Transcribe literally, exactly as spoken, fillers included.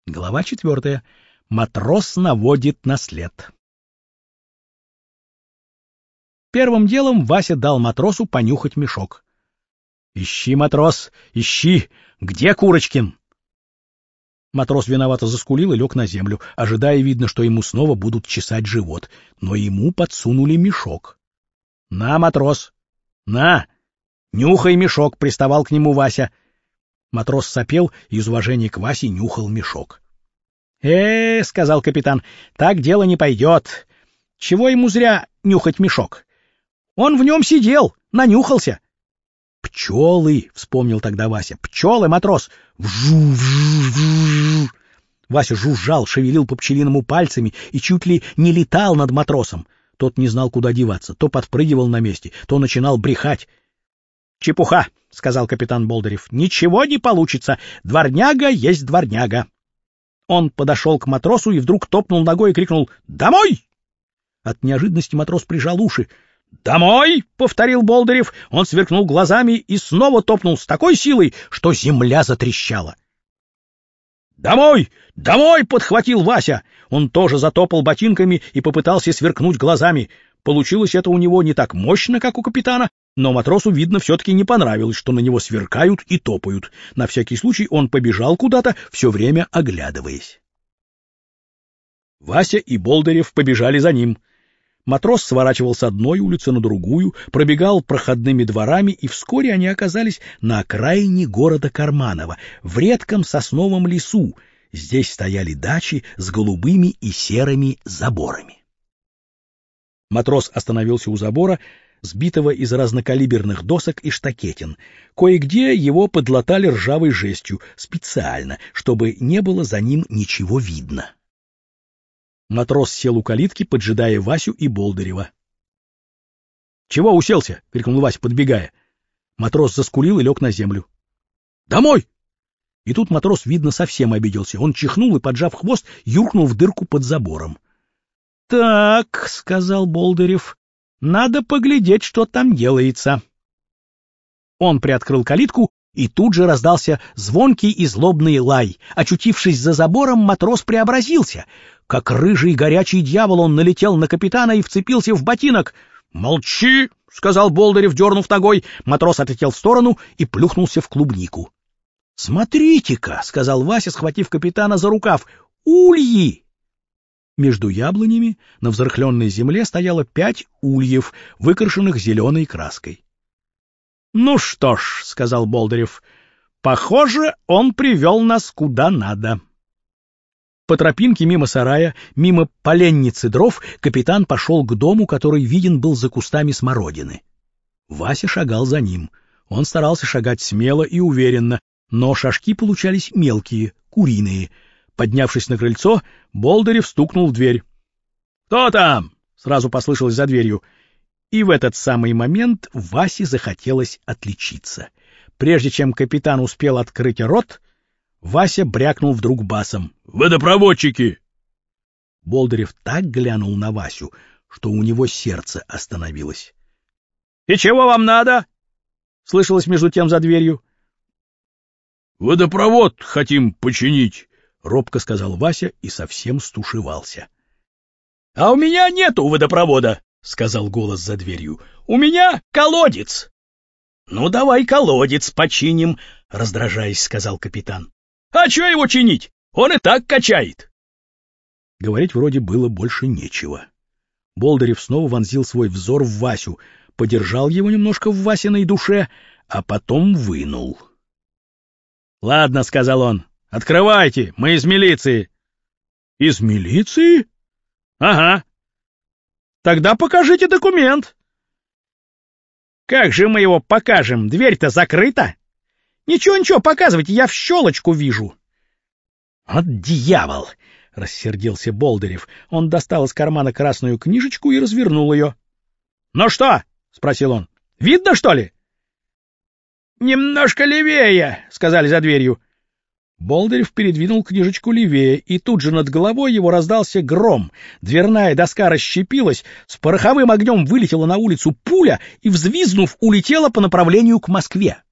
Глава четвертая. Матрос наводит на след. Первым делом Вася дал матросу понюхать мешок. — Ищи, матрос, ищи! Где Курочкин? Матрос виновато заскулил и лег на землю, ожидая, видно, что ему снова будут чесать живот, но ему подсунули мешок. — На, матрос, на! Нюхай мешок! — приставал к нему Вася. Матрос сопел и из уважения к Васе нюхал мешок. — Э, — сказал капитан, — так дело не пойдет. Чего ему зря нюхать мешок? Он в нем сидел, нанюхался. — Пчелы, — вспомнил тогда Вася, — пчелы, матрос. Вжу-вжу-вжу. Вася жужжал, шевелил по пчелиному пальцами и чуть ли не летал над матросом. Тот не знал, куда деваться, то подпрыгивал на месте, то начинал брехать. — Чепуха, — сказал капитан Болдырев, — ничего не получится. Дворняга есть дворняга. Он подошел к матросу и вдруг топнул ногой и крикнул: «Домой!» От неожиданности матрос прижал уши. «Домой!» — повторил Болдырев. Он сверкнул глазами и снова топнул с такой силой, что земля затрещала. «Домой! Домой!» — подхватил Вася. Он тоже затопал ботинками и попытался сверкнуть глазами. Получилось это у него не так мощно, как у капитана, но матросу, видно, все-таки не понравилось, что на него сверкают и топают. На всякий случай он побежал куда-то, все время оглядываясь. Вася и Болдырев побежали за ним. Матрос сворачивал с одной улицы на другую, пробегал проходными дворами, и вскоре они оказались на окраине города Карманово, в редком сосновом лесу. Здесь стояли дачи с голубыми и серыми заборами. Матрос остановился у забора, сбитого из разнокалиберных досок и штакетин. Кое-где его подлатали ржавой жестью, специально, чтобы не было за ним ничего видно. Матрос сел у калитки, поджидая Васю и Болдырева. — Чего уселся? — крикнул Вася, подбегая. Матрос заскулил и лег на землю. — Домой! И тут матрос, видно, совсем обиделся. Он чихнул и, поджав хвост, юркнул в дырку под забором. — Так, — сказал Болдырев, — надо поглядеть, что там делается. Он приоткрыл калитку, и тут же раздался звонкий и злобный лай. Очутившись за забором, матрос преобразился. Как рыжий горячий дьявол он налетел на капитана и вцепился в ботинок. — Молчи! — сказал Болдырев, дернув ногой. Матрос отлетел в сторону и плюхнулся в клубнику. — Смотрите-ка! — сказал Вася, схватив капитана за рукав. — Ульи! Между яблонями на взрыхленной земле стояло пять ульев, выкрашенных зеленой краской. — Ну что ж, — сказал Болдырев, — похоже, он привел нас куда надо. По тропинке мимо сарая, мимо поленницы дров, капитан пошел к дому, который виден был за кустами смородины. Вася шагал за ним. Он старался шагать смело и уверенно, но шажки получались мелкие, куриные. Поднявшись на крыльцо, Болдырев стукнул в дверь. — Кто там? — сразу послышалось за дверью. И в этот самый момент Васе захотелось отличиться. Прежде чем капитан успел открыть рот, Вася брякнул вдруг басом: «Водопроводчики!» Болдырев так глянул на Васю, что у него сердце остановилось. — И чего вам надо? — слышалось между тем за дверью. — Водопровод хотим починить, — робко сказал Вася и совсем стушевался. — А у меня нету водопровода, — сказал голос за дверью. — У меня колодец. — Ну, давай колодец починим, — раздражаясь, сказал капитан. — А чё его чинить? Он и так качает. Говорить вроде было больше нечего. Болдырев снова вонзил свой взор в Васю, подержал его немножко в Васиной душе, а потом вынул. — Ладно, — сказал он, — открывайте, мы из милиции. — Из милиции? — Ага. — Тогда покажите документ. — Как же мы его покажем? Дверь-то закрыта. — Ничего-ничего, показывайте, я в щелочку вижу. — От дьявол! — рассердился Болдырев. Он достал из кармана красную книжечку и развернул ее. — Ну что? — спросил он. — Видно, что ли? — Немножко левее, — сказали за дверью. Болдырев передвинул книжечку левее, и тут же над головой его раздался гром. Дверная доска расщепилась, с пороховым огнем вылетела на улицу пуля и, взвизгнув, улетела по направлению к Москве.